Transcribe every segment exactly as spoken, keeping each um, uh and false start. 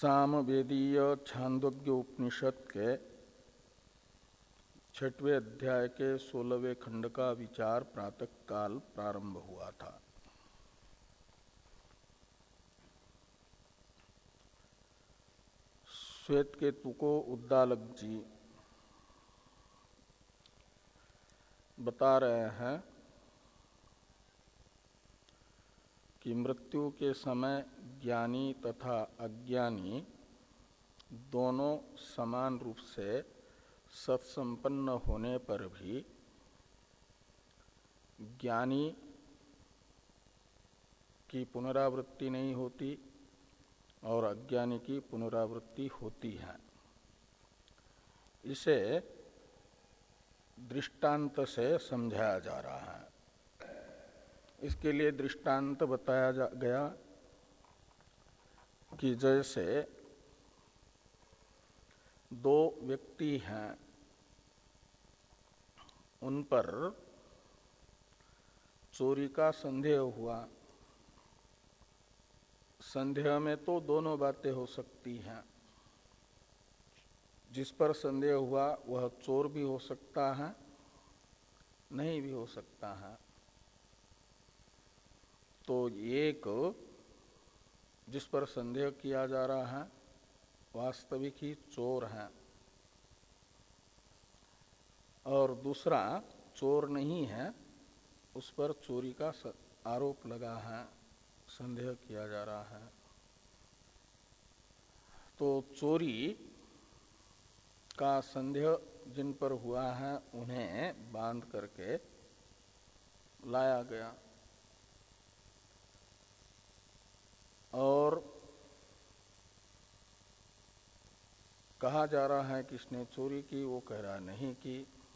सामवेदीय छांदोग्य उपनिषद के छठवें अध्याय के सोलहवें खंड का विचार प्रातः काल प्रारंभ हुआ था। श्वेत केतु को उद्दालक जी बता रहे हैं कि मृत्यु के समय ज्ञानी तथा अज्ञानी दोनों समान रूप से सत्संपन्न होने पर भी ज्ञानी की पुनरावृत्ति नहीं होती और अज्ञानी की पुनरावृत्ति होती है। इसे दृष्टांत से समझाया जा रहा है। इसके लिए दृष्टांत बताया जा गया कि जैसे दो व्यक्ति हैं, उन पर चोरी का संदेह हुआ। संदेह में तो दोनों बातें हो सकती हैं। जिस पर संदेह हुआ वह चोर भी हो सकता है, नहीं भी हो सकता है। तो एक जिस पर संदेह किया जा रहा है वास्तविक ही चोर है और दूसरा चोर नहीं है, उस पर चोरी का आरोप लगा है, संदेह किया जा रहा है। तो चोरी का संदेह जिन पर हुआ है उन्हें बांध करके लाया गया और कहा जा रहा है कि इसने चोरी की, वो कह रहा नहीं की।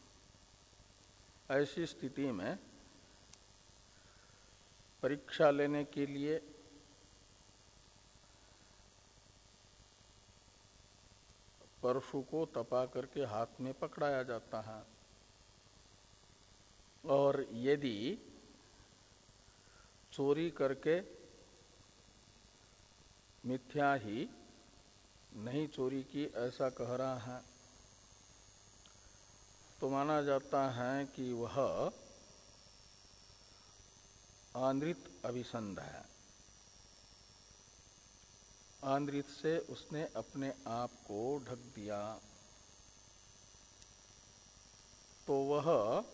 ऐसी स्थिति में परीक्षा लेने के लिए परशु को तपा करके हाथ में पकड़ाया जाता है और यदि चोरी करके मिथ्या ही नहीं चोरी की ऐसा कह रहा है तो माना जाता है कि वह आंद्रित अभिसंध है। आंद्रित से उसने अपने आप को ढक दिया तो वह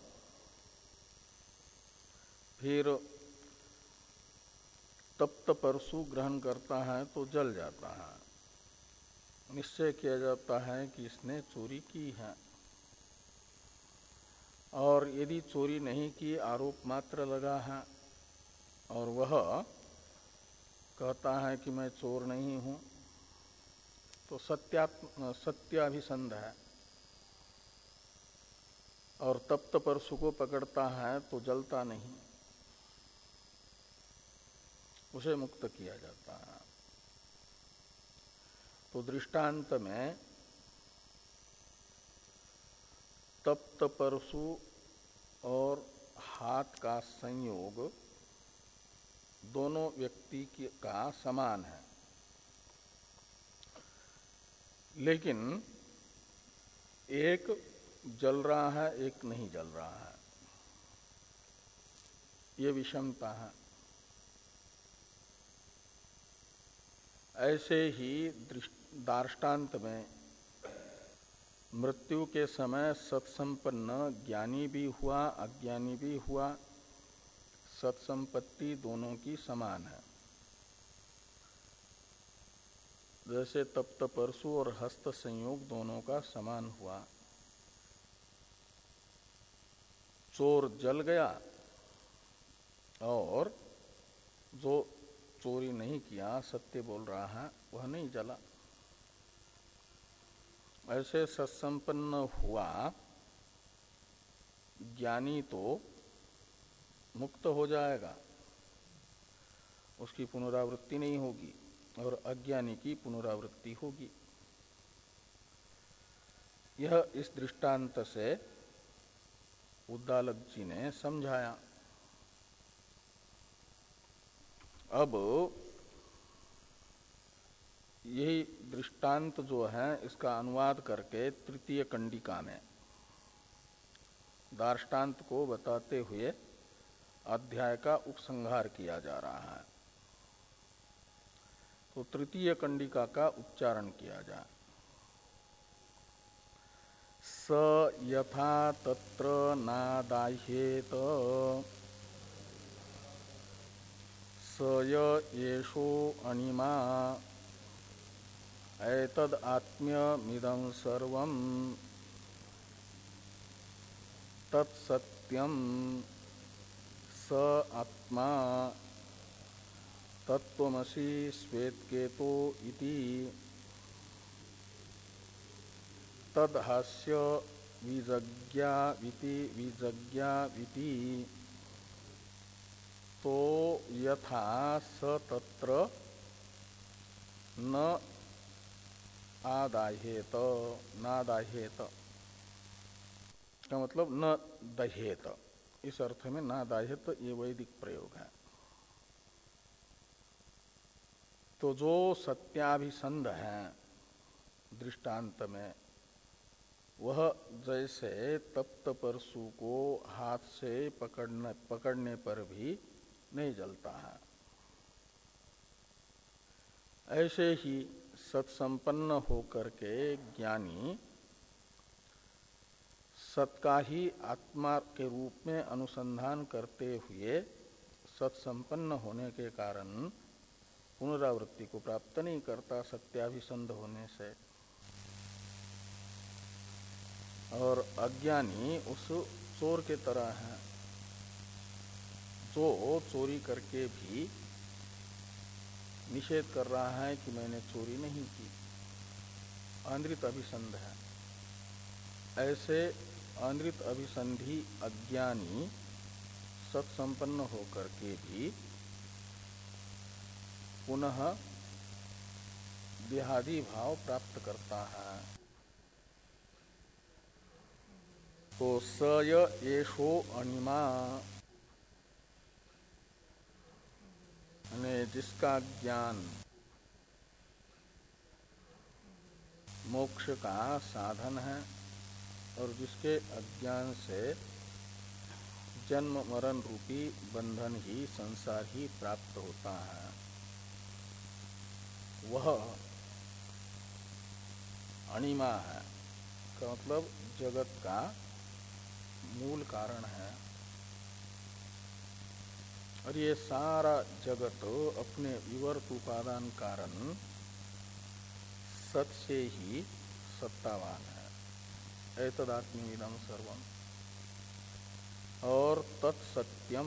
फिर तप्त परशु ग्रहण करता है तो जल जाता है। निश्चय किया जाता है कि इसने चोरी की है और यदि चोरी नहीं की, आरोप मात्र लगा है और वह कहता है कि मैं चोर नहीं हूं, तो सत्यात्म सत्याभिसंध है और तप्त परशु को पकड़ता है तो जलता नहीं, उसे मुक्त किया जाता है। तो दृष्टांत में तप्त परशु और हाथ का संयोग दोनों व्यक्ति का समान है, लेकिन एक जल रहा है, एक नहीं जल रहा है। ये विषमता है। ऐसे ही दार्ष्टान्त में मृत्यु के समय सत्संपन्न ज्ञानी भी हुआ, अज्ञानी भी हुआ, सत्संपत्ति दोनों की समान है। जैसे तप्त परशु और हस्त संयोग दोनों का समान हुआ। चोर जल गया और जो चोरी नहीं किया, सत्य बोल रहा है, वह नहीं जला। ऐसे सत्संपन्न हुआ ज्ञानी तो मुक्त हो जाएगा, उसकी पुनरावृत्ति नहीं होगी और अज्ञानी की पुनरावृत्ति होगी। यह इस दृष्टांत से उद्दालक जी ने समझाया। अब यही दृष्टांत जो है इसका अनुवाद करके तृतीय कंडिका में दार्ष्टान्त को बताते हुए अध्याय का उपसंहार किया जा रहा है। तो तृतीय कंडिका का उच्चारण किया जाए। स यथा तत्र नादाह्येत स येषो अणिमा एतद् आत्म्यमिदं सर्वं तत्सत्यं स आत्मा तत्त्वमसि श्वेतकेतो इति तद्हास्य विजज्ञाविति विजज्ञाविति तो यथा स तत्र न आदाह्येत नादाह्येत का मतलब न दह्येत, इस अर्थ में नादाह्येत ये वैदिक प्रयोग है। तो जो सत्याभिसंध है दृष्टांत में वह जैसे तप्त परशु को हाथ से पकड़ने पकड़ने पर भी नहीं जलता है, ऐसे ही सत्संपन्न होकर के ज्ञानी सत का ही आत्मा के रूप में अनुसंधान करते हुए सत्संपन्न होने के कारण पुनरावृत्ति को प्राप्त नहीं करता सत्याभिसंध होने से। और अज्ञानी उस चोर के तरह है जो चोरी करके भी निषेध कर रहा है कि मैंने चोरी नहीं की, अनृत अभिसंध है। ऐसे अनृत अभिसंधी अज्ञानी सत्संपन्न होकर के भी पुनः देहादि भाव प्राप्त करता है। तो स येषो अणिमा ने जिसका ज्ञान मोक्ष का साधन है और जिसके अज्ञान से जन्म मरण रूपी बंधन ही संसार ही प्राप्त होता है, वह अणिमा है का मतलब जगत का मूल कारण है। और ये सारा जगत अपने विवर्त उपादान कारण सत से ही सत्तावान है। एतदात्म्यमिदं सर्वम् और तत्सत्यम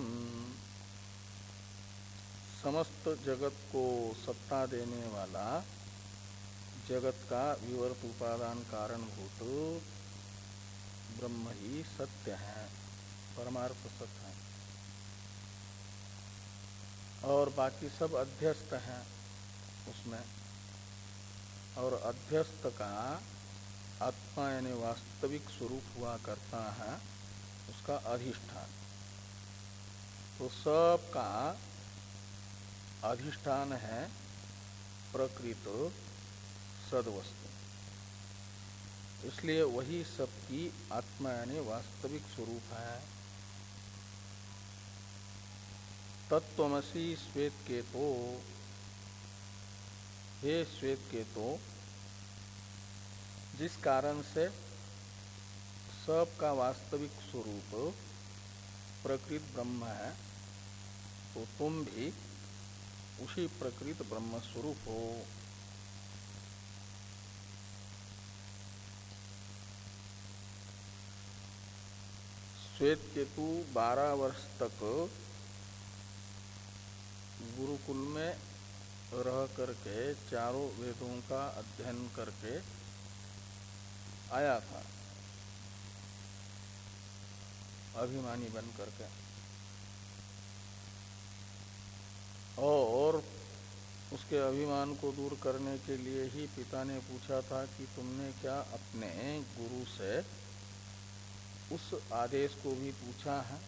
समस्त जगत को सत्ता देने वाला जगत का विवर्त उपादान कारणभूत ब्रह्म ही सत्य है, परमार्थ सत्य है। और बाकी सब अध्यस्त हैं उसमें, और अध्यस्त का आत्मा यानी वास्तविक स्वरूप हुआ करता है उसका अधिष्ठान। तो सब का अधिष्ठान है प्रकृत सद्वस्तु, इसलिए वही सबकी आत्मा यानी वास्तविक स्वरूप है। तत्त्वमसि श्वेतकेतो, हे श्वेतकेतो, जिस कारण से सब का वास्तविक स्वरूप प्रकृत ब्रह्म है, तो तुम भी उसी प्रकृत ब्रह्म स्वरूप हो। श्वेतकेतु बारह वर्ष तक गुरुकुल में रह करके चारों वेदों का अध्ययन करके आया था, अभिमानी बन करके। और उसके अभिमान को दूर करने के लिए ही पिता ने पूछा था कि तुमने क्या अपने गुरु से उस आदेश को भी पूछा है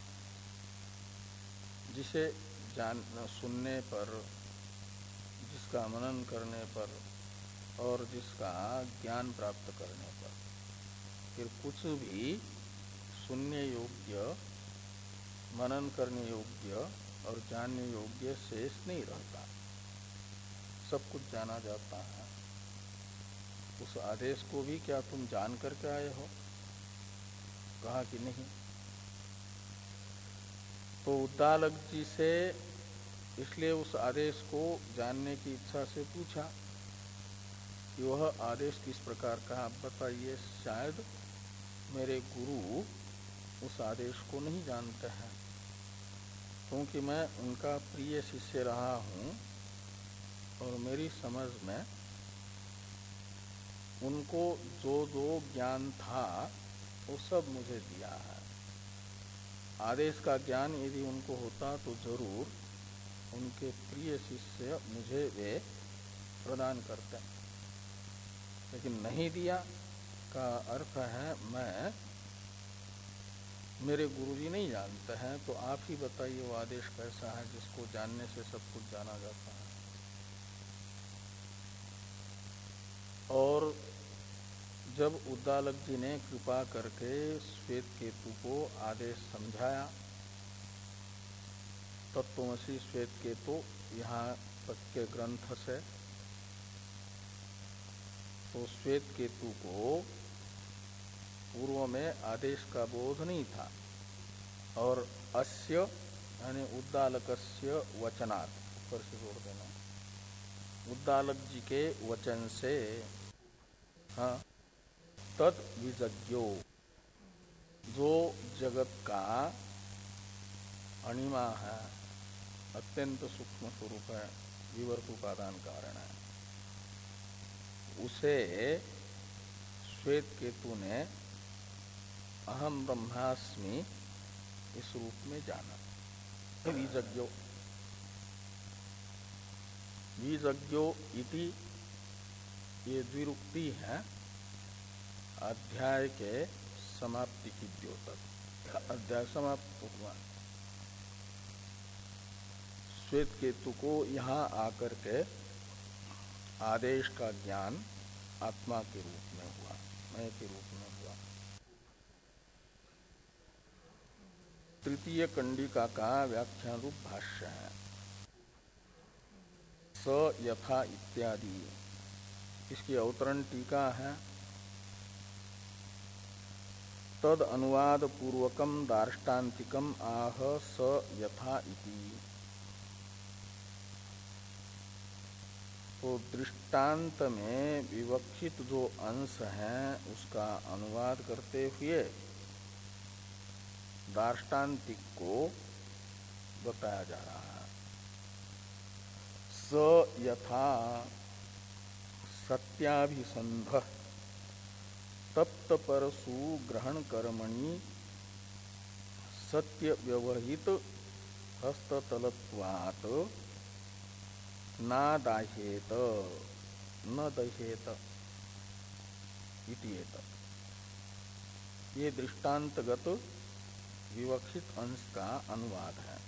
जिसे जान सुनने पर, जिसका मनन करने पर और जिसका ज्ञान प्राप्त करने पर फिर कुछ भी सुनने योग्य, मनन करने योग्य और जानने योग्य शेष नहीं रहता, सब कुछ जाना जाता है। उस आदेश को भी क्या तुम जान करके आए हो? कहा कि नहीं। तो उद्दालक जी से इसलिए उस आदेश को जानने की इच्छा से पूछा कि वह आदेश किस प्रकार का आप बताइए, शायद मेरे गुरु उस आदेश को नहीं जानते हैं, क्योंकि मैं उनका प्रिय शिष्य रहा हूँ और मेरी समझ में उनको जो जो ज्ञान था वो सब मुझे दिया है। आदेश का ज्ञान यदि उनको होता तो जरूर उनके प्रिय शिष्य मुझे वे प्रदान करते, लेकिन नहीं दिया का अर्थ है मैं मेरे गुरुजी नहीं जानते हैं, तो आप ही बताइए वो आदेश कैसा है जिसको जानने से सब कुछ जाना जाता है। और जब उद्दालक जी ने कृपा करके श्वेतकेतु को आदेश समझाया, तत्त्वमसि श्वेतकेतु यहाँ तक के ग्रंथ से, तो श्वेतकेतु को पूर्व में आदेश का बोध नहीं था और अस्य यानी उद्दालकस्य वचनात्, ऊपर से जोड़ देना, उद्दालक जी के वचन से, हाँ, तद विजज्ञो, जो जगत का अणिमा है, अत्यंत सूक्ष्म स्वरूप है, विवर्त उपादान कारण है, उसे श्वेतकेतु ने अहम ब्रह्मास्मि इस रूप में जाना। विजज्ञो, विजज्ञो इति ये द्विरुक्ति है अध्याय के समाप्ति की द्योतक। अध्याय समाप्त हुआ, श्वेतकेतु को यहाँ आकर के आदेश का ज्ञान आत्मा के रूप में हुआ, मैं के रूप में हुआ। तृतीय कंडिका का व्याख्यान रूप भाष्य है, स यथा इत्यादि, इसकी अवतरण टीका है। तद अनुवाद पूर्वकम दार्ष्टान्तिकम आह स यथा इति। तो दृष्टांत में विवक्षित जो अंश है उसका अनुवाद करते हुए दार्ष्टान्तिक को बताया जा रहा है। स यथा सत्याभिसंध तप्त परसु ग्रहण कर्मणि सत्य व्यवहित हस्ततलत्वात् ना दाह्येत न दह्येत इति एतत्। ये दृष्टांतगत विवक्षित अंश का अनुवाद है।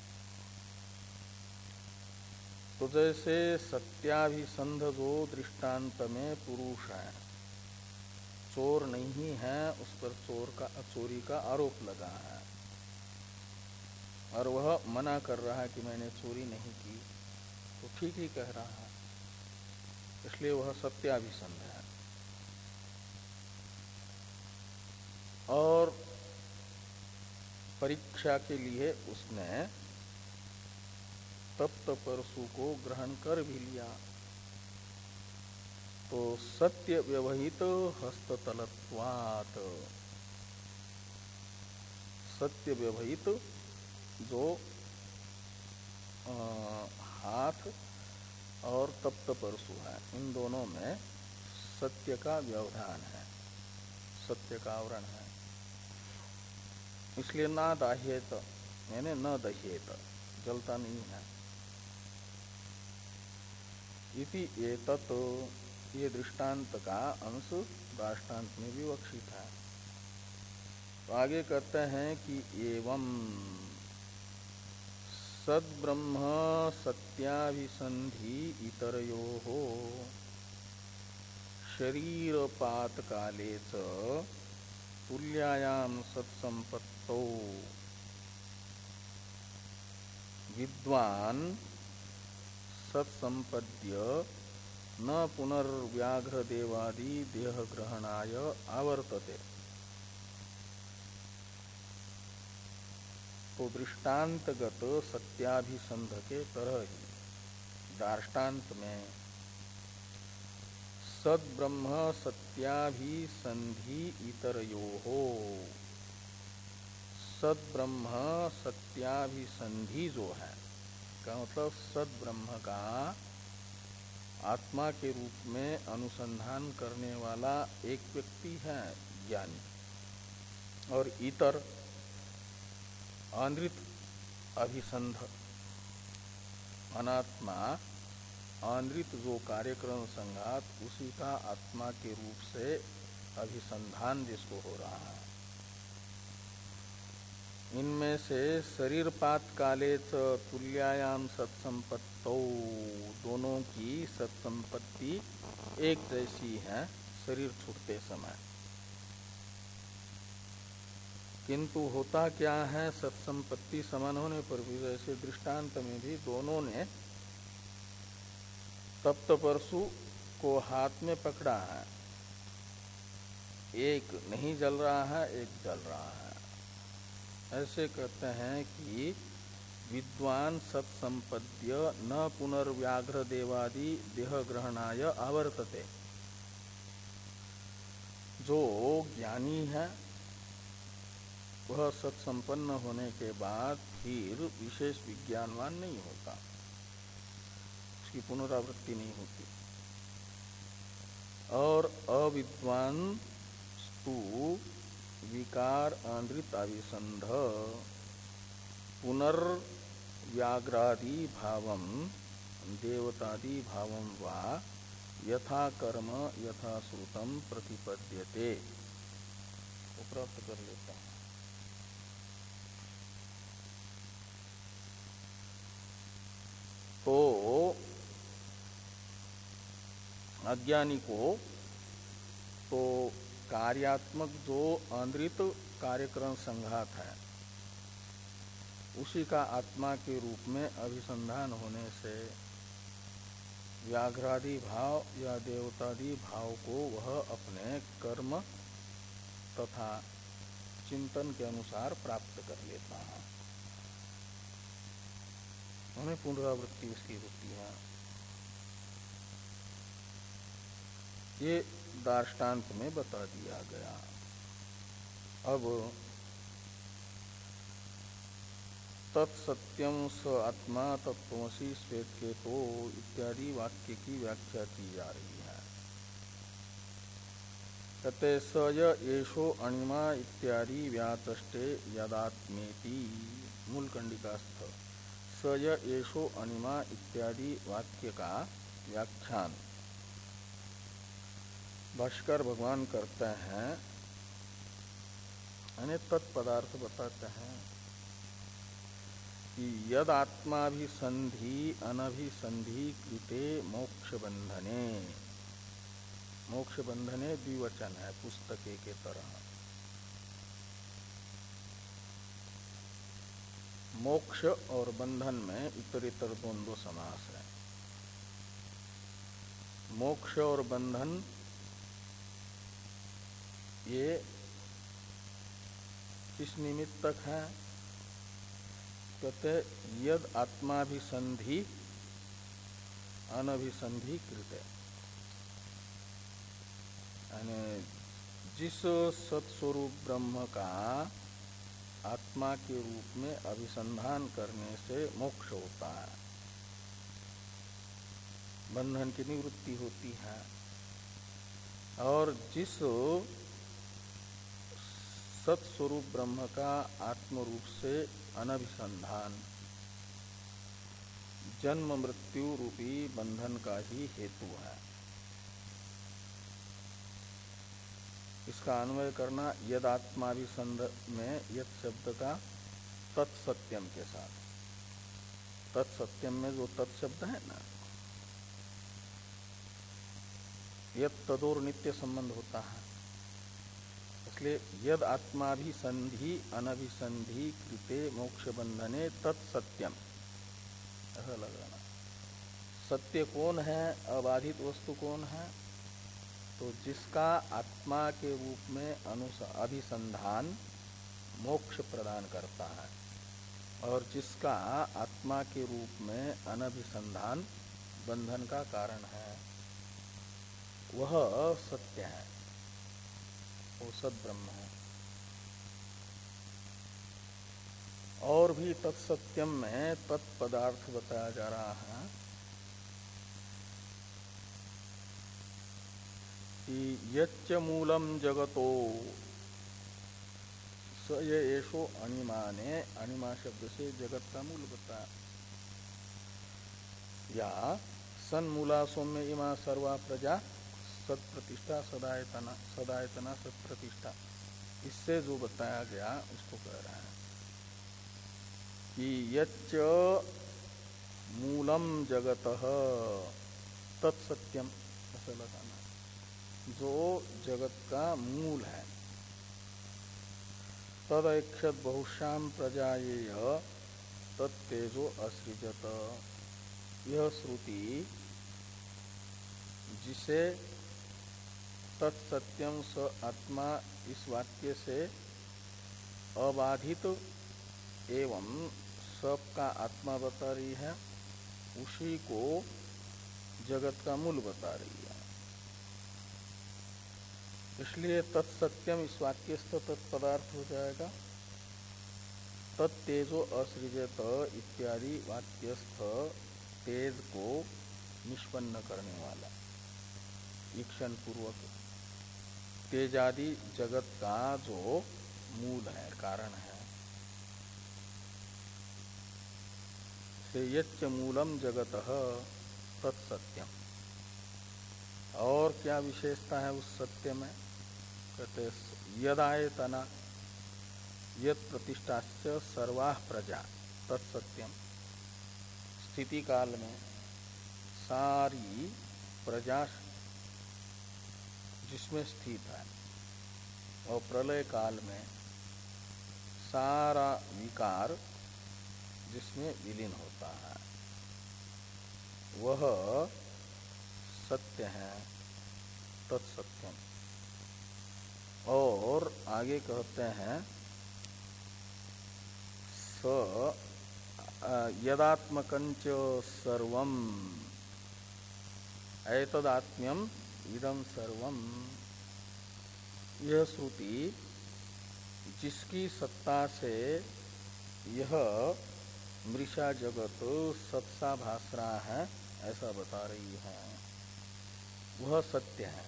तो जैसे सत्याभिसंध जो दृष्टांत में पुरुष है, चोर नहीं है, उस पर चोर का चोरी का आरोप लगा है और वह मना कर रहा है कि मैंने चोरी नहीं की, तो ठीक ही कह रहा है, इसलिए वह सत्याभिसंध है। और परीक्षा के लिए उसने तप्त परशु को ग्रहण कर भी लिया, तो सत्य व्यवहित हस्ततलत्वात्, सत्य व्यवहित जो आ, हाथ और तप्त परशु है, इन दोनों में सत्य का व्यवधान है, सत्य का आवरण है, इसलिए ना दाह्येत यानी न दह्येत, जलता नहीं है। इति एतत्, ये दृष्टांत का अंश दृष्टांत में विवक्षित है। तो आगे कहते हैं कि एवं सद्ब्रह्म सत्याभिसंधि इतरयोः शरीरपात काले च तुल्यायाम सत्संपत्तौ विद्वान सत्संपद्य न पुनर्व्याघ्र देवादि देह ग्रहणाय आवर्तते। तो दृष्टांतगत सत्याभिसंध के तरह ही दार्ष्टान्त में सद्ब्रह्म सत्याभिसंधि इतरयोः, सद्ब्रह्म सत्याभिसंधि जो है का मतलब सद्ब्रह्म का आत्मा के रूप में अनुसंधान करने वाला एक व्यक्ति है ज्ञानी, और इतर अनृत अभिसंध अनात्मा अनृत जो कार्यक्रम संघात उसी का आत्मा के रूप से अभिसंधान जिसको हो रहा है। इनमें से शरीरपात काले च तुल्यायाम सत्संपत्तौ, दोनों की सत्संपत्ति एक जैसी है शरीर छूटते समय। किंतु होता क्या है, सत्संपत्ति समान होने पर भी जैसे दृष्टांत में भी दोनों ने तप्त परशु को हाथ में पकड़ा है, एक नहीं जल रहा है एक जल रहा है। ऐसे कहते हैं कि विद्वान सत्संपद्य न पुनर्व्याघ्र देवादि देह ग्रहणाय आवर्तते। जो ज्ञानी है वह सत्संपन्न होने के बाद फिर विशेष विज्ञानवान नहीं होता, उसकी पुनरावृत्ति नहीं होती। और अविद्वान स्तु विकार अनृत अभिसंध पुनर्व्याघ्रादि भावम देवतादि भावम वा यथा कर्म यथा श्रुतम प्रतिपद्यते। तो प्राप्त कर लेता है। तो अज्ञानी को तो कार्यात्मक जो अनृत कार्यक्रम संघात है उसी का आत्मा के रूप में अभिसंधान होने से व्याघ्रादि भाव या देवतादि भाव को वह अपने कर्म तथा चिंतन के अनुसार प्राप्त कर लेता है, उन्हें पुनरावृत्ति उसकी होती है। ये दार्ष्टान्त में बता दिया गया। अब तत्सत्यम स आत्मा तत्त्वमसि श्वेतकेतो इत्यादि वाक्य की व्याख्या की जा रही है। कहते स य एषो अणिमा इत्यादि व्याचष्टे यदात्मेति, मूल कंडिकास्थ स य एषो अणिमा इत्यादि वाक्य का व्याख्यान भाष्कर भगवान करते हैं, यानी तत्पदार्थ बताते हैं कि यद आत्माभिसंधि अनभिसंधि कृते मोक्ष बंधने, मोक्ष बंधने द्विवचन है पुस्तके के तरह। मोक्ष और बंधन में इतरेतर द्वंद्व समास है। मोक्ष और बंधन ये किस निमित्तक है? कहते यद आत्माभिसंधि अनभिसंधि कृते, यानी जिस सत्स्वरूप ब्रह्म का आत्मा के रूप में अभिसंधान करने से मोक्ष होता है, बंधन की निवृत्ति होती है, और जिस सत्स्वरूप ब्रह्म का आत्म रूप से अनभिसंधान जन्म मृत्यु रूपी बंधन का ही हेतु है। इसका अन्वय करना यद आत्माभिसंध में यद शब्द का तत्सत्यम के साथ। तत्सत्यम में जो तत्शब्द है ना, यद तदोर नित्य संबंध होता है। इसलिए यद आत्माभिसंधि अनभिसंधि कृते मोक्ष बंधने तत्सत्यम, ऐसा लगाना। सत्य कौन है, अबाधित वस्तु कौन है? तो जिसका आत्मा के रूप में अभिसंधान मोक्ष प्रदान करता है, और जिसका आत्मा के रूप में अनभिसंधान बंधन का कारण है, वह सत्य है, वो सद ब्रह्म है। और भी तत्सत्यम में तत्पदार्थ बताया जा रहा है कि यच्च मूलम जगतो, स ये एषो अणिमा ने अणिमा शब्द से जगत का मूल बताया। या सन्मूला सौम्य इमा सर्वा प्रजा सत्प्रतिष्ठा सदायतना, सदायतना सत्प्रतिष्ठा, इससे जो बताया गया उसको कह रहा है कि यच्च मूलम जगतः तत्सत्यम, ऐसा लगाना, जो जगत का मूल है। तदैक्षत बहुश्याम प्रजायेय तत्तेजो असृजत, यह श्रुति जिसे तत्सत्यम स आत्मा इस वाक्य से अबाधित एवं सबका आत्मा बता रही है, उसी को जगत का मूल बता रही है। इसलिए तत्सत्यम इस वाक्यस्थ तत्पदार्थ हो जाएगा। तत्तेजो असृजत इत्यादि वाक्यस्थ तेज को निष्पन्न करने वाला, ईक्षण पूर्वक तेजादि जगत का जो मूल है, कारण है। से यच्च मूलम जगतः तत्सत्यम। और क्या विशेषता है उस सत्य में? कहते यदायतना यत् प्रतिष्ठाश्च सर्वाः प्रजा तत्सत्यम। स्थिति काल में सारी प्रजा जिसमें स्थित है, और प्रलय काल में सारा विकार जिसमें विलीन होता है, वह सत्य है, तत्सत्यम। और आगे कहते हैं स यदात्मकंच सर्वम एतदात्म्यम इदं सर्वम। यह श्रुति जिसकी सत्ता से यह मृषा जगत सत्सा भास रहा है, ऐसा बता रही है, वह सत्य है।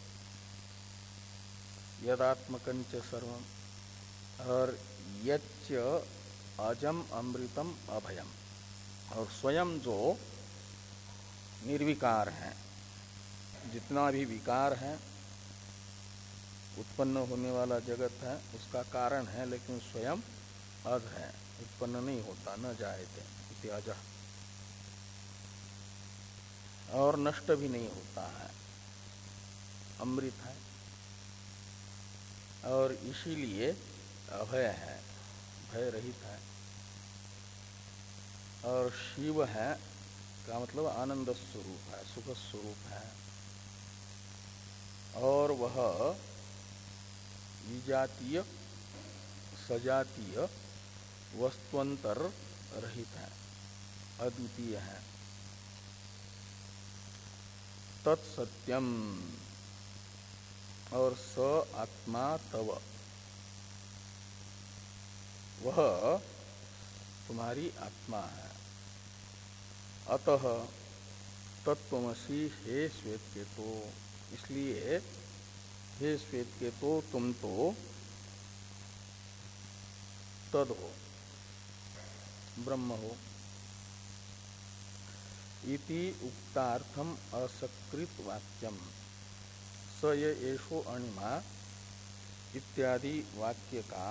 यदात्मकंच सर्वम, और यच्च अजम अमृतम अभयम, और स्वयं जो निर्विकार है, जितना भी विकार है, उत्पन्न होने वाला जगत है, उसका कारण है, लेकिन स्वयं अज है, उत्पन्न नहीं होता, न जायते इति अजः, और नष्ट भी नहीं होता है, अमृत है, और इसीलिए अभय है, भय रहित है। और शिव है का मतलब आनंद स्वरूप है, सुख स्वरूप है, और वह विजातीय सजातीय वस्तुअंतर रहित है, अद्वितीय है। तत्सत्यम, और स आत्मा तव, वह तुम्हारी आत्मा है। अतः तत्त्वमसि हे श्वेतकेतो, इसलिए हे श्वेतकेतो तुम तो तद हो, ब्रह्म हो। इति उक्तार्थम असकृत वाक्यम स ये एषो अणिमा इत्यादि वाक्य का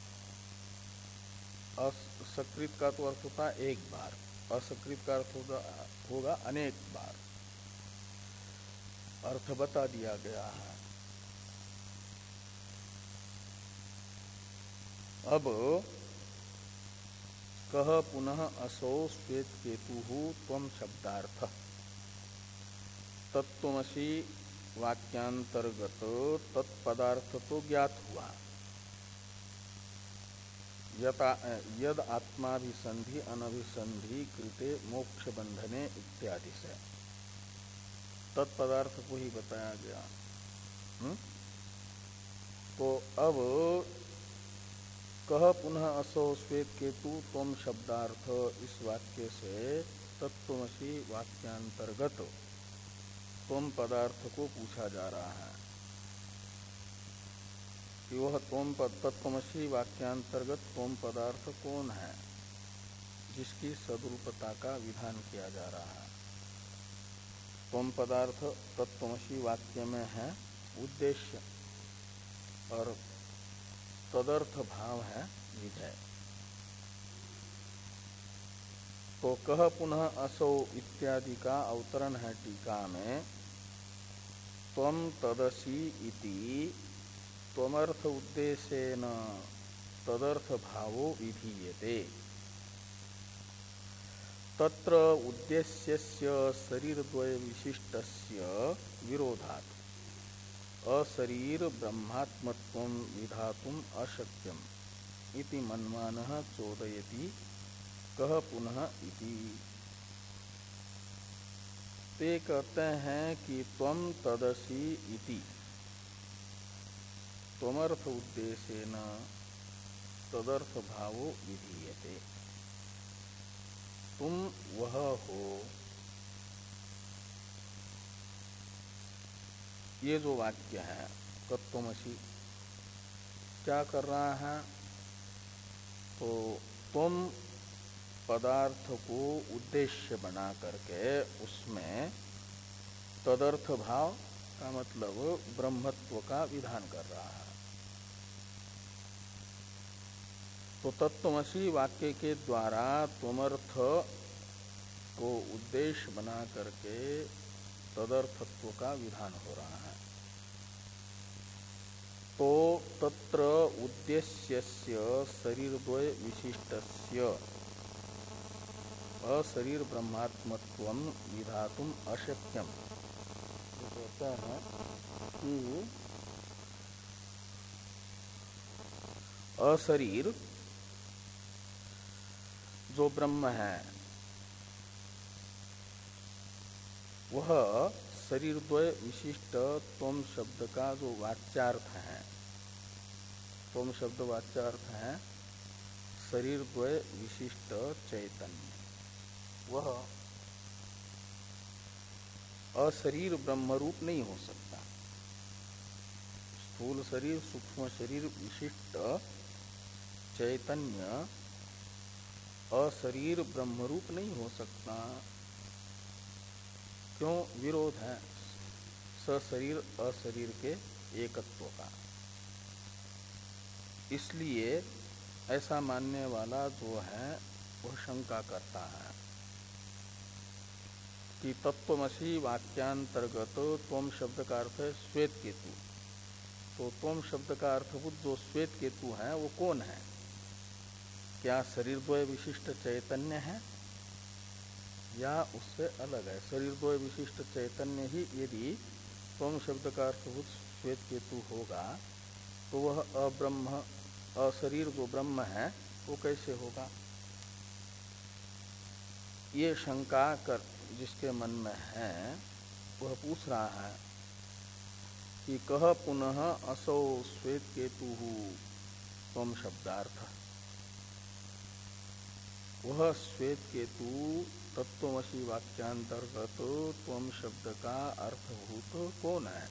असकृत का तो अर्थ होता है एक बार, असकृत का अर्थ होगा, होगा अनेक बार। अर्थ बता दिया गया है। अब कह पुनः असौ श्वेत केतु त्वम शब्दार्थ तत्त्वमसि वाक्यांतर्गत तत्पदार्थ तो ज्ञात हुआ। यद आत्माभिसंधि अनभिसंधि कृते मोक्ष बंधने इत्यादि से तत्पदार्थ को ही बताया गया। हुँ? तो अब कह पुनः असौ श्वेत केतु त्वम शब्दार्थ इस वाक्य से तत्त्वमसि वाक्यांतर्गत त्वम पदार्थ को पूछा जा रहा है कि वह त्वम तत्त्वमसि वाक्यांतर्गत त्वम पदार्थ कौन है जिसकी सद्रूपता का विधान किया जा रहा है। त्वम पदार्थ तत्त्वमसि वाक्य में है उद्देश्य और तदर्थ भाव है विधेय। तो कह पुनः असौ इत्यादि का अवतरण है टीका में त्वम तदसि इति त्वमर्थ उद्देश्येन तदर्थ भावो विधीयते। तत्र उद्देश्यस्य शरीरद्वय विशिष्टस्य विरोधात् अशरीर ब्रह्मात्मत्वं विधातुम् अशक्यम् इति मन्वानः चोदयति कह पुनः इति। ते कहते हैं कि त्वम तदसि इति त्वमर्थ उद्देश्येन तदर्थ भावो विधीयते। तुम वह हो, ये जो वाक्य है तत्त्वमसि क्या कर रहा है? तो तुम पदार्थ को उद्देश्य बना करके उसमें तदर्थ भाव का मतलब ब्रह्मत्व का विधान कर रहा है। तो तत्त्वमसि वाक्य के द्वारा त्वमर्थ को उद्देश्य बना करके तदर्थत्व का विधान हो रहा है। तो तत्र उद्देश्यस्य शरीरद्वय विशिष्टस्य अशरीर ब्रह्मात्मत्वं विधातुम् अशक्यम्। ये कहता है कि अशरीर जो ब्रह्म है वह शरीरद्वय विशिष्ट त्वम शब्द का जो वाच्यार्थ है, त्वम शब्द वाच्यार्थ है शरीरद्वय विशिष्ट चैतन्य, वह अशरीर ब्रह्मरूप नहीं हो सकता। स्थूल शरीर सूक्ष्म शरीर विशिष्ट चैतन्य अशरीर ब्रह्मरूप नहीं हो सकता। क्यों? विरोध है सशरीर अशरीर के एकत्व का। इसलिए ऐसा मानने वाला जो है वह शंका करता है कि तत्त्वमसि वाक्यांतर्गत त्वम शब्द का अर्थ है श्वेत केतु। तो त्वम शब्द का अर्थभूत जो श्वेत केतु है वो कौन है? क्या शरीरद्वय विशिष्ट चैतन्य है या उससे अलग है? शरीरद्वय विशिष्ट चैतन्य ही यदि त्वम शब्द का अर्थभूत श्वेत केतु होगा तो वह अब्रह्म अशरीर जो ब्रह्म है वो कैसे होगा? ये शंका कर जिसके मन में है वह पूछ रहा है कि कह पुनः असौ श्वेत केतु त्वम शब्दार्थ। वह श्वेत केतु तत्त्वमसि वाक्यांतर्गत त्वम शब्द का अर्थभूत कौन है?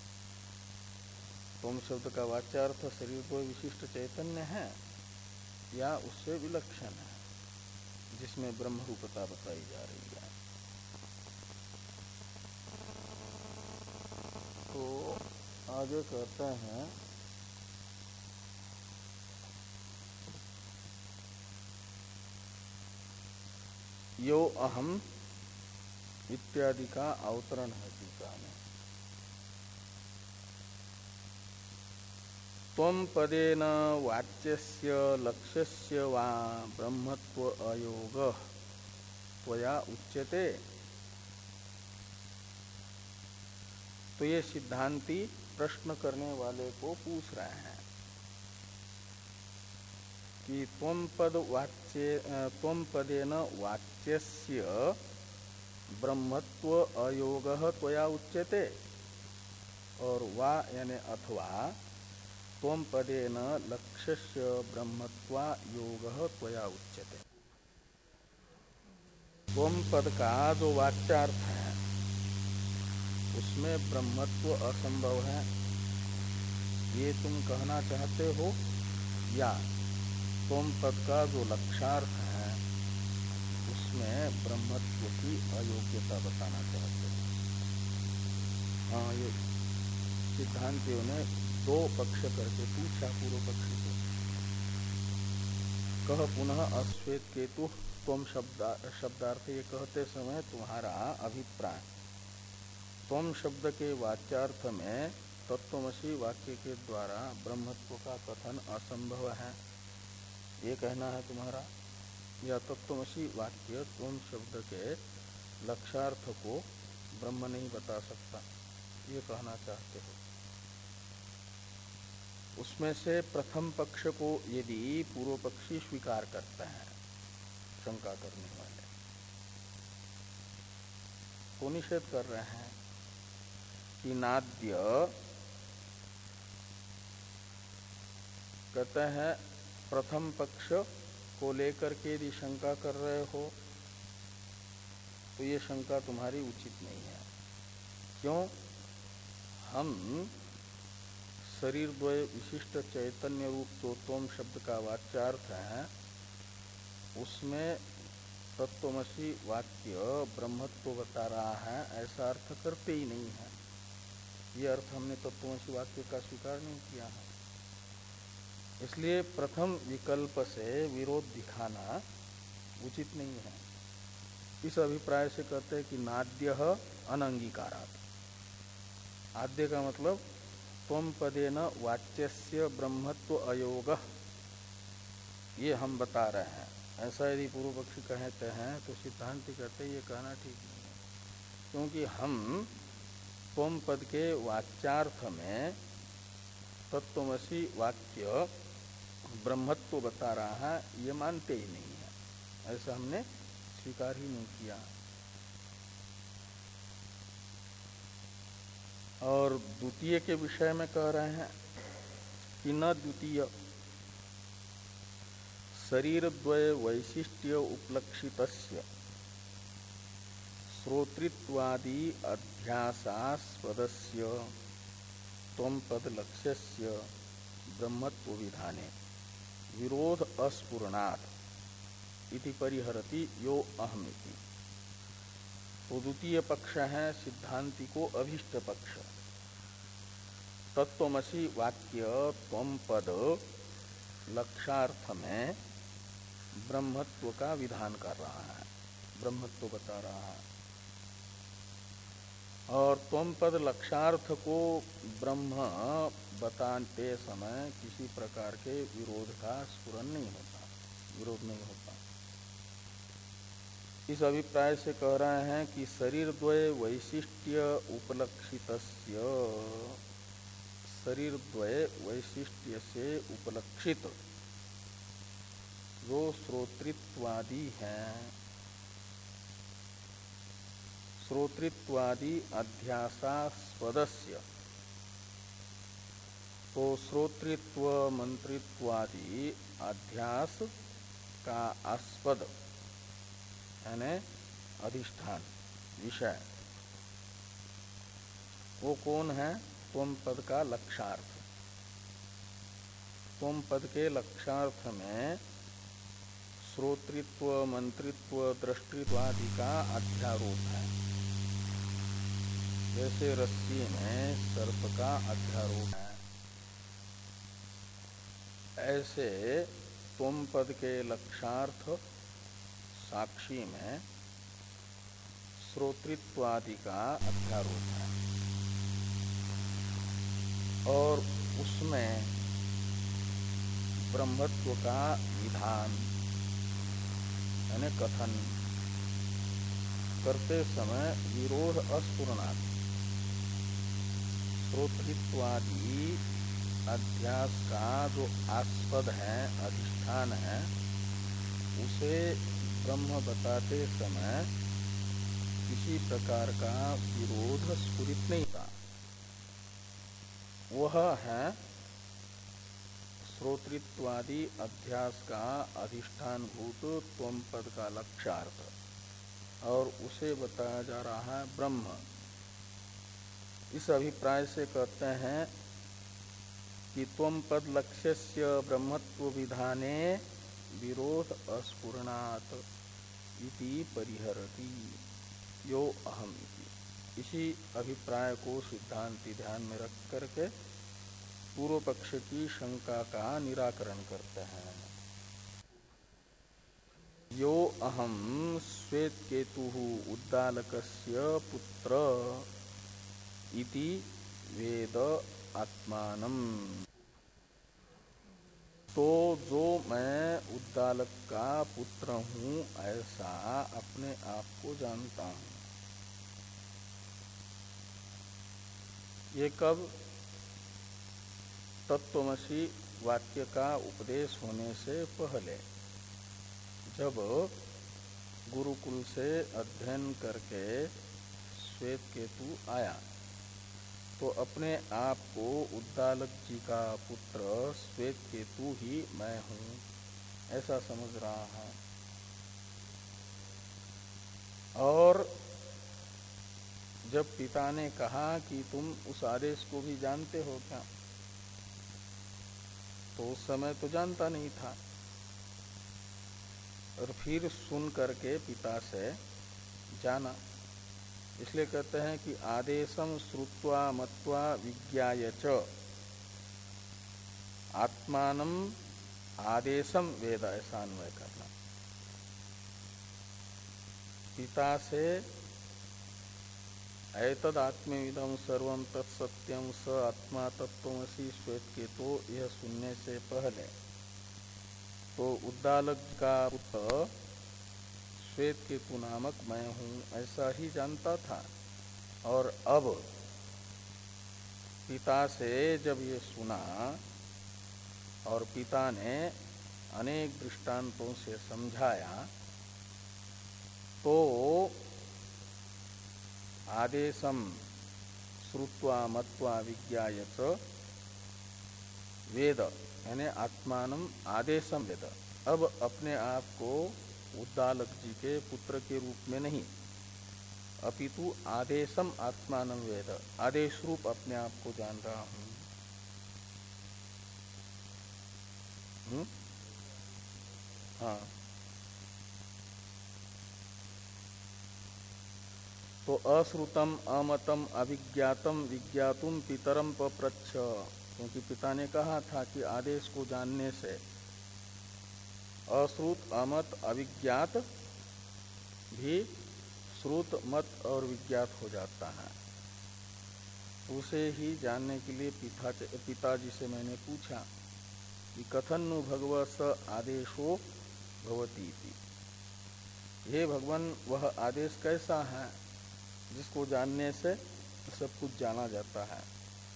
त्वम शब्द का वाच्यार्थ शरीर को विशिष्ट चैतन्य है या उससे विलक्षण है जिसमें ब्रह्म रूपता बताई जा रही है। तो आगे कहते हैं यो अहम इत्यादि का अवतरण है टीका में। त्वं पदेन वाच्यस्य लक्ष्यस्य वा ब्रह्मत्व अयोगः त्वया उच्यते। तो ये सिद्धांती प्रश्न करने वाले को पूछ रहे हैं कि त्वं पद वाच्य त्वं पदेन वाच्यस्य ब्रह्मत्व अयोगः त्वया उच्यते, और वा यानी अथवा त्वं पदेन लक्ष्यस्य ब्रह्मत्वा योगः त्वया उच्यते। त्वं पद का जो वाच्यार्थ है उसमें ब्रह्मत्व असंभव है, ये तुम कहना चाहते हो, या त्वं पद का जो लक्षार्थ है उसमें ब्रह्मत्व की अयोग्यता बताना चाहते हो। हाँ, ये सिद्धांतियों ने दो पक्ष करके पूछा पूर्व पक्ष को। कह पुनः अश्वेत केतु त्वं शब्दा शब्दार्थ ये कहते समय तुम्हारा अभिप्राय त्वं शब्द के वाच्यार्थ में तत्त्वमसि वाक्य के द्वारा ब्रह्मत्व का कथन असंभव है, ये कहना है तुम्हारा, या तत्त्वमसि वाक्य त्वं शब्द के लक्षार्थ को ब्रह्म नहीं बता सकता, ये कहना चाहते हो। उसमें से प्रथम पक्ष को यदि पूर्व पक्षी स्वीकार करते हैं शंका करने वाले, तो निषेध कर रहे हैं कि नाद्य, कहते हैं प्रथम पक्ष को लेकर के यदि शंका कर रहे हो तो ये शंका तुम्हारी उचित नहीं है। क्यों? हम शरीर द्वय विशिष्ट चैतन्य रूप जो त्वं शब्द का वाच्यार्थ है उसमें तत्त्वमसि वाक्य ब्रह्मत्व बता रहा है, ऐसा अर्थ करते ही नहीं है। ये अर्थ हमने तत्त्वमसि वाक्य का स्वीकार नहीं किया है। इसलिए प्रथम विकल्प से विरोध दिखाना उचित नहीं है। इस अभिप्राय से कहते हैं कि नाद्यः अनंगीकारात्। आद्य का मतलब त्वं पदेन वाच्यस्य ब्रह्मत्व अयोगः, ये हम बता रहे हैं। ऐसा यदि पूर्व पक्षी कहते हैं तो सिद्धांति कहते हैं ये कहना ठीक नहीं है, क्योंकि हम त्वं पद के वाच्यार्थ में तत्त्वमसि वाक्य ब्रह्मत्व बता रहा है, ये मानते ही नहीं है, ऐसा हमने स्वीकार ही नहीं किया। और द्वितीय के विषय में कह रहे हैं कि न द्वितीय शरीर द्वय वैशिष्ट्य उपलक्षितस्य श्रोतृत्वादि अध्यासास्पदस्य त्वं पद लक्ष्यस्य ब्रह्मत्व विधाने विरोध अस्फुरणात् इति परिहरति यो अहमिति। तो द्वितीय पक्ष है सिद्धांति को अभीष्ट पक्ष। तत्त्वमसि वाक्य त्वं पद लक्षार्थ में ब्रह्मत्व का विधान कर रहा है, ब्रह्मत्व बता रहा है, और त्वं पद लक्षार्थ को ब्रह्म बताते समय किसी प्रकार के विरोध का स्फुरन नहीं होता, विरोध नहीं होता। इस अभिप्राय से कह रहे हैं कि शरीर द्वय वैशिष्ट्य उपलक्षितस्य, शरीर द्वय वैशिष्ट्य से उपलक्षित जो श्रोतृत्वादि हैं, श्रोतृत्वादि अध्यासास्पदस्य, तो श्रोतृत्व मंत्रित्वादि अध्यास का आस्पद यानी अधिष्ठान विषय, वो कौन है? त्वं पद का लक्षार्थ। त्वं पद के लक्षार्थ में श्रोतृत्व मंत्रित्व दृष्टित्व आदि का अध्यारोप है। जैसे रस्सी में सर्प का अध्यारोप है, ऐसे त्वं पद के लक्षार्थ साक्षी में श्रोतृत्वादि का अध्यारोप है, और उसमें ब्रह्मत्व का विधान यानी कथन करते समय विरोध अस्फुरणात् श्रोतृत्वादि अध्यास का जो आस्पद है, अधिष्ठान है, उसे ब्रह्म बताते समय किसी प्रकार का विरोध स्फुरित नहीं था। वह है श्रोतृत्वादि अध्यास का अधिष्ठान भूत त्वम पद का लक्ष्यार्थ, और उसे बताया जा रहा है ब्रह्म। इस अभिप्राय से कहते हैं कि त्वम पद लक्ष्यस्य ब्रह्मत्व विधाने विरोध अस्फुरणात् इति परिहरति यो अहम इति। इसी अभिप्राय को सिद्धांति ध्यान में रख करके पूर्व पक्ष की शंका का निराकरण करते हैं। यो अहम श्वेत केतु उद्दालकस्य पुत्र इति वेद आत्मानम। तो जो मैं उद्दालक का पुत्र हूँ ऐसा अपने आप को जानता हूँ। ये कब? तत्वमसि वाक्य का उपदेश होने से पहले, जब गुरुकुल से अध्ययन करके श्वेत केतु आया तो अपने आप को उद्दालक जी का पुत्र श्वेत केतु ही मैं हूँ ऐसा समझ रहा है। और जब पिता ने कहा कि तुम उस आदेश को भी जानते हो क्या, तो उस समय तो जानता नहीं था। और फिर सुन करके पिता से जाना। इसलिए कहते हैं कि आदेशम श्रुत्वा मत्वा विज्ञाय च आत्मानम आदेशम वेद, ऐसा अन्वय करना। पिता से एतद आत्मेविदं सर्वं तत्सत्यं स आत्मा तत्त्वमसि श्वेत केतो, यह सुनने से पहले तो उद्दालक का पुत्र श्वेत केतु नामक मैं हूँ ऐसा ही जानता था। और अब पिता से जब ये सुना और पिता ने अनेक दृष्टांतों से समझाया, तो आदेशम श्रुत्वा मत्वा विज्ञाय च वेद यानी आत्मानम आदेशम वेद। अब अपने आप को उद्दालक जी के पुत्र के रूप में नहीं, अपितु आदेशम आत्मानम वेद, आदेश रूप अपने आप को जान रहा हूं। हुँ? हाँ, तो अश्रुतम अमतम अभिज्ञातम विज्ञातुम पितरम पप्रच्छ, क्योंकि पिता ने कहा था कि आदेश को जानने से अश्रुत अमत अविज्ञात भी श्रुत मत और विज्ञात हो जाता है। उसे ही जानने के लिए पिता पिताजी से मैंने पूछा कि कथन नु भगव स आदेशो भवती थी। हे भगवान, वह आदेश कैसा है जिसको जानने से सब कुछ जाना जाता है।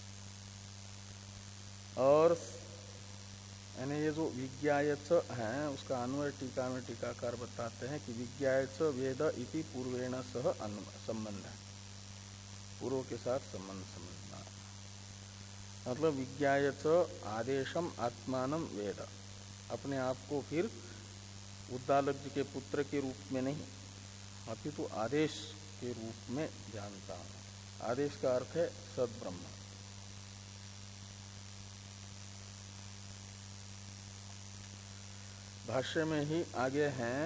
और यानी ये जो विज्ञायच है उसका अन्वय टीका में टीकाकार बताते हैं कि विज्ञायच वेद इति पूर्वेण सह संबंध है, पूर्व के साथ संबंध समझना। मतलब विज्ञायच आदेशम आत्मानम वेद, अपने आप को फिर उद्दालक जी के पुत्र के रूप में नहीं अपितु तो आदेश के रूप में जानता हूँ। आदेश का अर्थ है सद्ब्रह्म। भाष्य में ही आगे हैं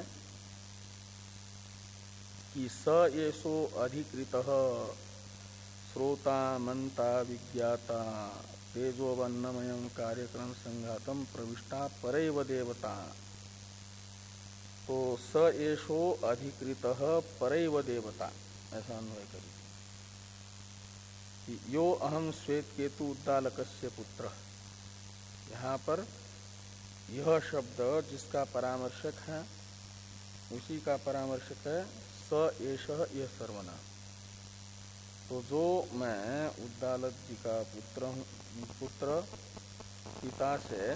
कि स येषो अधिकृतः श्रोता मंता विज्ञाता तेजोवन्नमयं कार्यक्रम संघातम प्रविष्टा परैव देवता। तो स येषो अधिकृतः परैव देवता, ऐसा अन्वय करिए। यो अहम श्वेत केतु उद्दालकस्य पुत्र, यहाँ पर यह शब्द जिसका परामर्शक है उसी का परामर्शक है स एषः यह सर्वनाम। तो जो मैं उद्दालक जी का पुत्र हूँ, पुत्र पिता से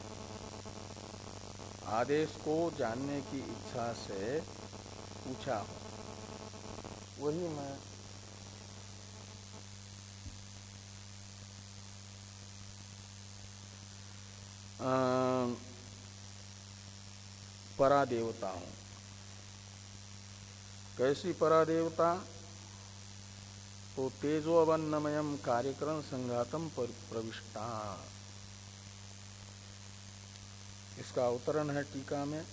आदेश को जानने की इच्छा से पूछा हूँ, वही मैं परादेवता हूँ। कैसी परादेवता? तो तेजोवन्नमयम कार्यकरण संघातम प्रविष्टा। इसका अवतरण है टीका में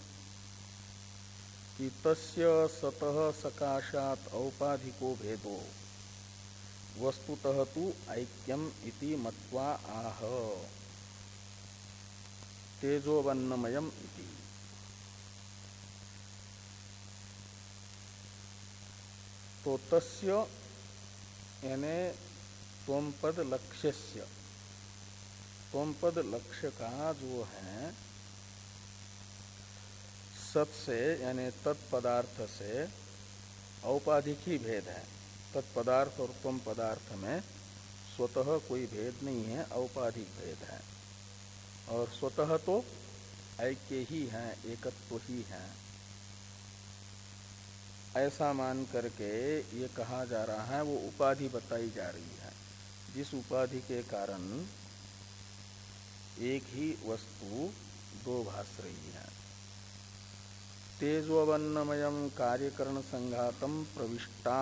कि तस्य सतः सकाशात औपाधिको भेदो वस्तुतः तु ऐक्यम इति मत्वा आह तेजोवन्नमयम इति। तो तस्य यानी त्वमपद लक्ष्यस्य, त्वमपद लक्ष्य का जो है सत से यानी तत्पदार्थ से औपाधिक ही भेद है। तत्पदार्थ और त्वम पदार्थ में स्वतः कोई भेद नहीं है, औपाधिक भेद है। और स्वतः तो ऐक्य ही है, एकत्व ही है। ऐसा मान करके ये कहा जा रहा है, वो उपाधि बताई जा रही है जिस उपाधि के कारण एक ही वस्तु दो भास रही है। तेजोवन्नमयम कार्यकरण संघातम प्रविष्टा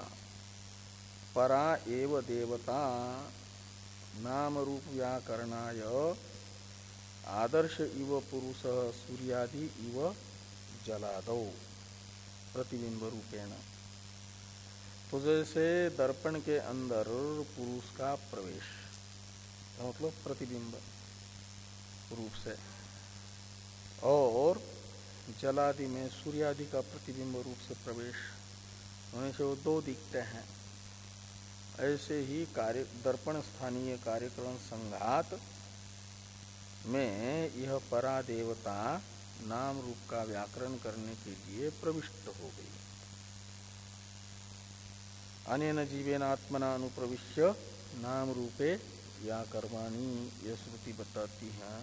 परा एव देवता नाम रूप व्याकरणाय आदर्श इव पुरुष सूर्यादि इव जलादौ प्रतिबिंब रूपेण। तो जैसे दर्पण के अंदर पुरुष का प्रवेश मतलब प्रतिबिंब रूप से, और जलादि में सूर्यादि का प्रतिबिंब रूप से प्रवेश होने से वो दो दिखते हैं। ऐसे ही कार्य दर्पण स्थानीय कार्यकरण संघात में यह परा देवता नाम रूप का व्याकरण करने के लिए प्रविष्ट हो गई। अनेन जीवेन आत्मना अनुप्रविश्य नाम रूपे व्याकर्माणि, यह श्रुति बताती है।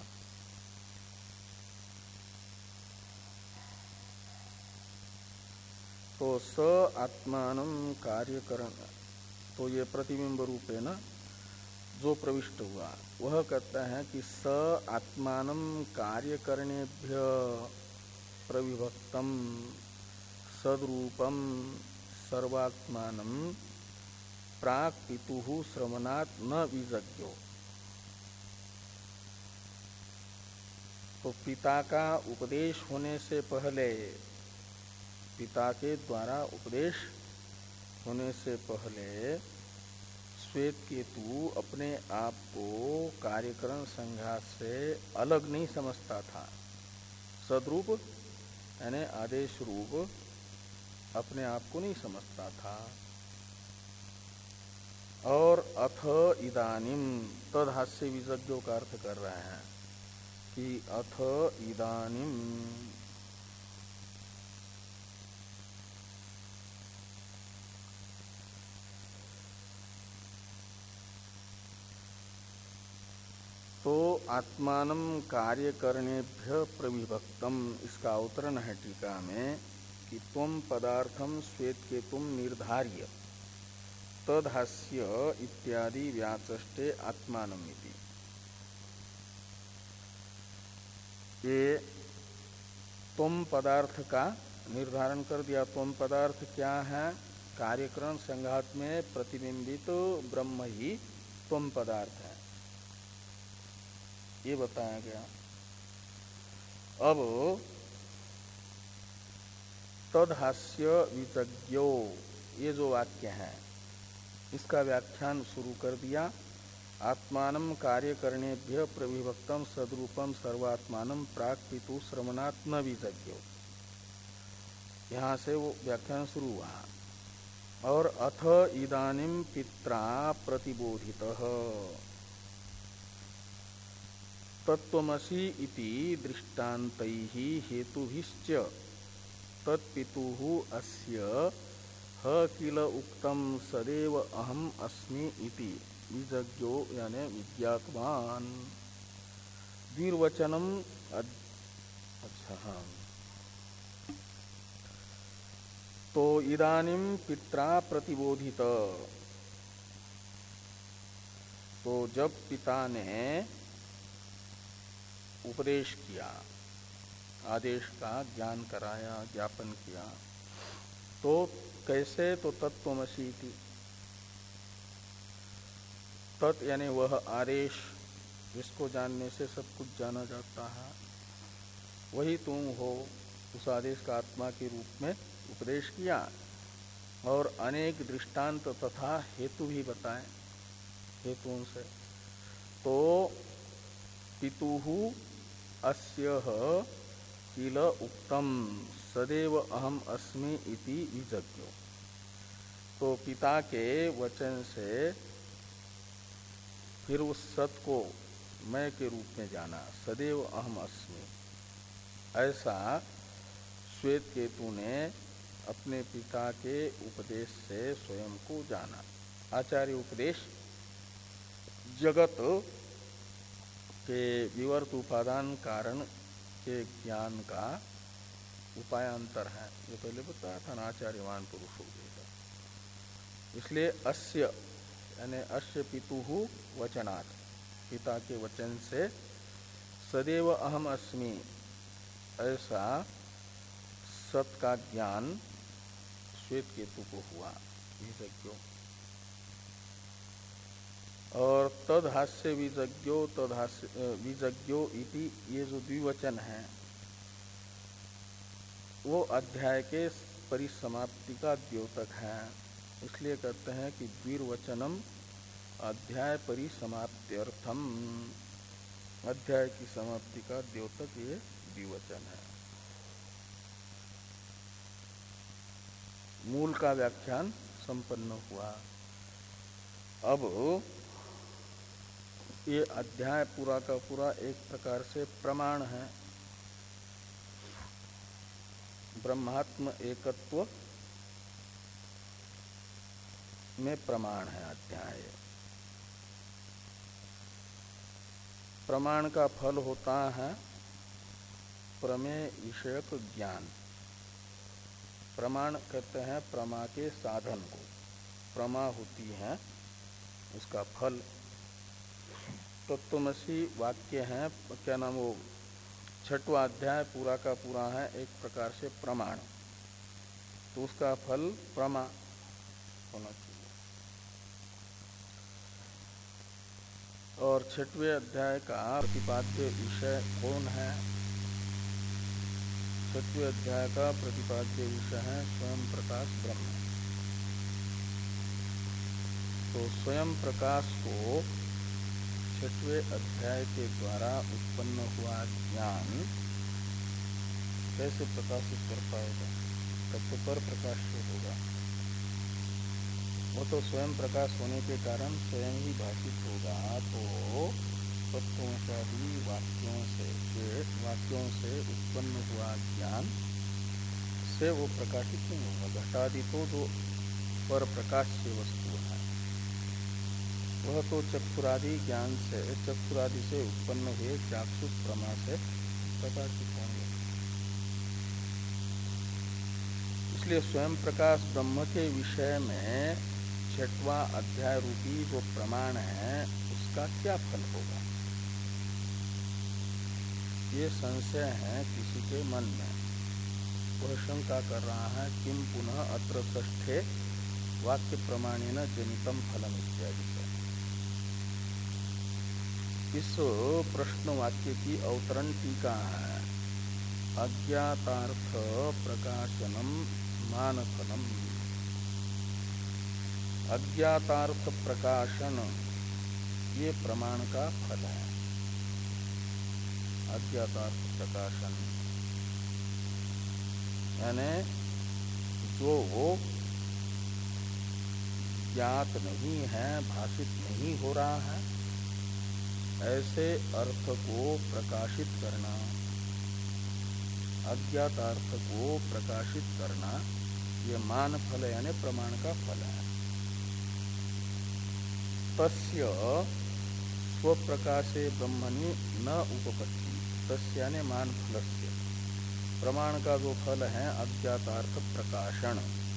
तो स आत्मानं कार्यकरण, तो ये प्रतिबिंब रूपे न जो प्रविष्ट हुआ वह कहता है कि स आत्मानं कार्यकरणेभ्य प्रविभक्तम सद्रूपम सर्वात्मानं प्राक पितुः श्रवणात् न विजज्ञो। तो पिता का उपदेश होने से पहले, पिता के द्वारा उपदेश होने से पहले श्वेत केतु अपने आप को कार्यकरण संघात से अलग नहीं समझता था। सद्रूप यानी आदेश रूप अपने आप को नहीं समझता था। और अथ इदानीम, तद हास्य विजज्ञों का अर्थ कर रहे हैं कि अथ इदानीम तो आत्मानं कार्य करणेभ्य प्रविभक्तम, इसका अवतरण है टीका में कि त्वम पदार्थम श्वेत के तुम निर्धार्य तदहास्य इत्यादि व्याचष्टे आत्मानमिति। ये तुम पदार्थ का निर्धारण कर दिया। तुम पदार्थ क्या है? कार्यकरण संघात में प्रतिबिंबित तो ब्रह्म ही तुम पदार्थ है, ये बताया गया। अब तदहास्य वितज्ञो, ये जो वाक्य है इसका व्याख्यान शुरू कर दिया। आत्मानं कार्य करणेभ्य प्रविभक्तम सद्रूपम सर्वात्मानं प्राक पितु श्रवणात् न वितज्ञो, यहाँ से वो व्याख्यान शुरू हुआ। और अथ इदानीं पित्रा प्रतिबोधितः, तत्त्वमसि इति दृष्टान्तैः हेतुभिश्च तत्पितुः अस्य ह किल उक्तम सदैव अहम अस्मि इति विजज्ञो यानी विज्ञातवान। द्विर्वचनम अच्छा हाँ, तो इदानीं पित्रा प्रतिबोधित, तो जब पिता ने उपदेश किया, आदेश का ज्ञान कराया, ज्ञापन किया, तो कैसे, तो तत्त्वमसि इति, तत् यानी वह आदेश जिसको जानने से सब कुछ जाना जाता है, वही तुम हो। उस आदेश का आत्मा के रूप में उपदेश किया और अनेक दृष्टांत तथा हेतु भी बताए हेतुओं से। तो पितुः अस्य किल उक्तम सदैव अहम अस्मि इति विजज्ञो, तो पिता के वचन से फिर उस सत को मैं के रूप में जाना, सदैव अहम अस्मि, ऐसा श्वेत केतु ने अपने पिता के उपदेश से स्वयं को जाना। आचार्य उपदेश जगत के विवर्त उपादान कारण के ज्ञान का उपायांतर है, ये पहले बताया था ना, आचार्यवान पुरुष हो गया। इसलिए अस्य यानी अस्य पितुः वचनात्, पिता के वचन से सदैव अहम अस्मि ऐसा सत का ज्ञान श्वेत केतु को हुआ, विजज्ञो। और तदहास्य विजज्ञो तदहास्य विजज्ञो इति, ये जो द्विवचन है वो अध्याय के परिसमाप्ति का द्योतक है। इसलिए कहते हैं कि द्विर्वचनम अध्याय परिसमाप्त्यर्थम, अध्याय की समाप्ति का द्योतक ये द्विवचन है। मूल का व्याख्यान संपन्न हुआ। अब ये अध्याय पूरा का पूरा एक प्रकार से प्रमाण है, ब्रह्मात्म एकत्व में प्रमाण है अध्याय। प्रमाण का फल होता है प्रमेय विषयक ज्ञान। प्रमाण कहते हैं प्रमा के साधन को, प्रमा होती है उसका फल। तत्त्वमसि वाक्य है, क्या नाम, वो छठवां अध्याय पूरा का पूरा है एक प्रकार से प्रमाण, तो उसका फल प्रमा होना चाहिए। और छठवें अध्याय का प्रतिपाद्य विषय कौन है? छठवें अध्याय का प्रतिपाद्य विषय है स्वयं प्रकाश ब्रह्म। तो स्वयं प्रकाश को छठवें अध्याय के द्वारा उत्पन्न हुआ ज्ञान कैसे प्रकाशित कर पाएगा? तब तो पर प्रकाश से होगा। वो तो स्वयं प्रकाश होने के कारण स्वयं ही भाषित होगा। तो तत्वों वाक्यों से वाक्यों से उत्पन्न हुआ ज्ञान से वो प्रकाशित नहीं होगा। घटादि तो जो पर प्रकाश से वस्तु है वह तो चक्षुरादि ज्ञान से, चक्षुरादि से उत्पन्न हुए चाक्षुष प्रमा से प्रकाशित होंगे। इसलिए स्वयं प्रकाश ब्रह्म के विषय में छठवां अध्याय रूपी जो प्रमाण है उसका क्या फल होगा, ये संशय है किसी के मन में। वह शंका कर रहा है किम पुनः अत्र षष्ठे वाक्य प्रमाणेन जनितम फलम इत्यादि। इस प्रश्न वाक्य की अवतरण टीका है, अज्ञातार्थ प्रकाशनम मानफलम। अज्ञातार्थ प्रकाशन ये प्रमाण का फल है। अज्ञातार्थ प्रकाशन यानी जो वो ज्ञात नहीं है, भाषित नहीं हो रहा है, ऐसे अर्थ को प्रकाशित करना, अज्ञात अर्थ को प्रकाशित करना, ये मान फल यानी प्रमाण का फल है। तस्य स्वप्रकाशे ब्रह्मणि न उपपत्ति, तस्य यानी मान फलस्य, प्रमाण का जो फल है अज्ञातार्थ प्रकाशन,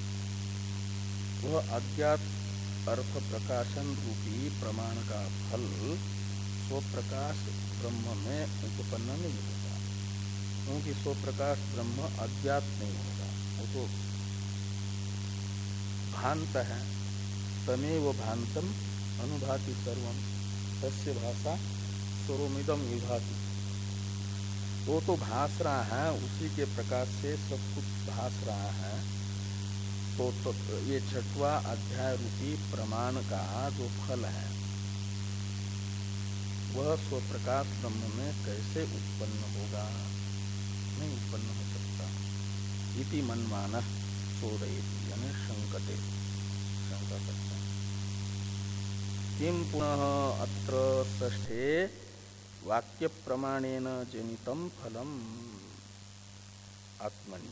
वह अज्ञात अर्थ प्रकाशन रूपी प्रमाण का फल स्वप्रकाश ब्रह्म में उपपन्न नहीं होगा, क्योंकि स्वप्रकाश ब्रह्म अज्ञात नहीं होगा, वो तो भांत है। तमेव भांतम अनुभाति सर्वम, तस्य भाषा स्वरोमिदम विभाति, वो तो भास रहा है, उसी के प्रकाश से सब कुछ भास रहा है। तो, तो ये छठवां अध्याय रूपी प्रमाण का जो फल है वह स्वप्रकाश ब्रह्म में कैसे उत्पन्न होगा, नहीं उत्पन्न हो सकता। इति मनमानः चोदयति यानी शंकते, शंका करते हैं। किम पुनः अत्र षष्ठे वाक्य प्रमाणेन जनितम फलम आत्मनि,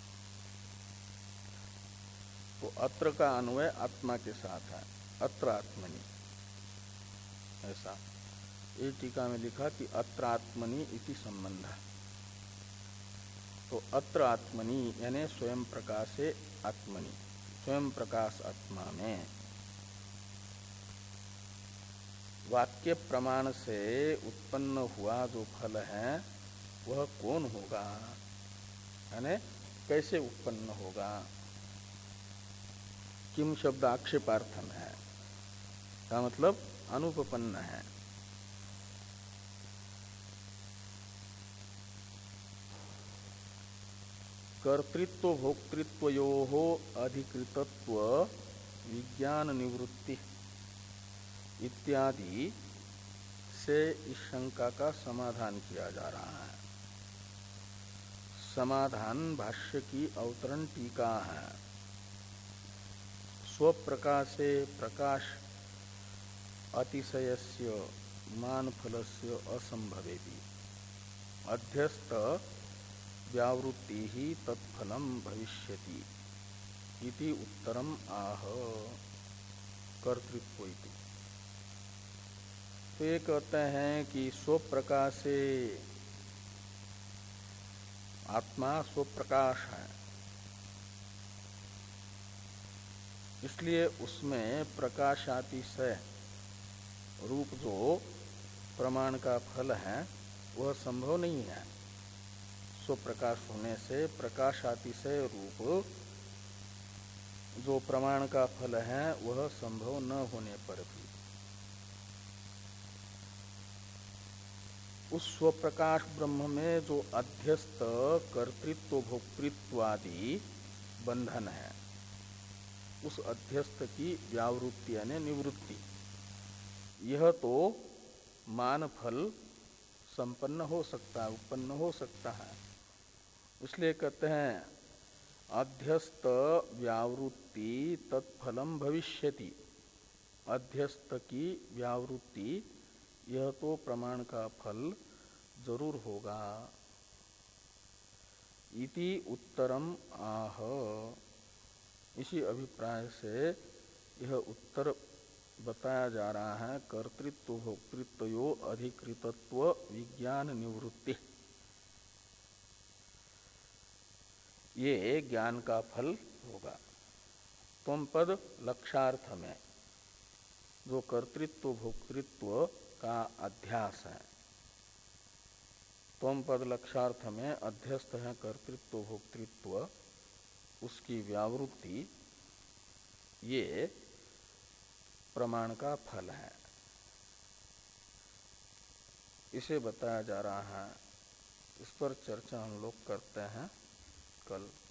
तो अत्र का अन्वय आत्मा के साथ है, अत्र आत्मनि ऐसा। ये टीका में लिखा कि अत्र आत्मनि इति संबंध, तो अत्र आत्मनि यानी स्वयं प्रकाशे आत्मनि, स्वयं प्रकाश आत्मा में वाक्य प्रमाण से उत्पन्न हुआ जो फल है वह कौन होगा, यानी कैसे उत्पन्न होगा। किम शब्द आक्षेपार्थम है, का मतलब अनुपपन्न है। कर्तृत्व भोक्तृत्वयोः अधिकृतत्व विज्ञान निवृत्ति इत्यादि से इस शंका का समाधान किया जा रहा है। समाधान भाष्य की अवतरण टीका है। स्वप्रकाशे प्रकाश अतिशयस्य मान फलस्य असंभवेति अध्यस्त व्यावृत्ति ही तत्फलम भविष्यति इति उत्तरम आह कर्तृत्व इति। तो ये कहते हैं कि स्वप्रकाशे आत्मा स्वप्रकाश है, इसलिए उसमें प्रकाशातिशय रूप जो प्रमाण का फल है वह संभव नहीं है। स्वप्रकाश होने से प्रकाशातिशय रूप जो प्रमाण का फल है वह संभव न होने पर भी उस स्वप्रकाश ब्रह्म में जो अध्यस्त कर्तृत्व भोक्तृत्व आदि बंधन है, उस अध्यस्त की व्यावृत्ति यानी निवृत्ति, यह तो मान फल संपन्न हो सकता है, उत्पन्न हो सकता है। इसलिए कहते हैं अध्यस्त व्यावृत्ति तत्फलम भविष्यति, अध्यस्त की व्यावृत्ति यह तो प्रमाण का फल जरूर होगा। इति उत्तरम आह, इसी अभिप्राय से यह उत्तर बताया जा रहा है। कर्तृत्व भोक्तृत्वयो अधिकृतत्व विज्ञान निवृत्ति, ये ज्ञान का फल होगा। त्वम पद लक्षार्थ में जो कर्तृत्व भोक्तृत्व का अध्यास है, त्वम पद लक्षार्थ में अध्यस्त है कर्तृत्व भोक्तृत्व, उसकी व्यावृत्ति ये प्रमाण का फल है, इसे बताया जा रहा है। इस पर चर्चा हम लोग करते हैं कल।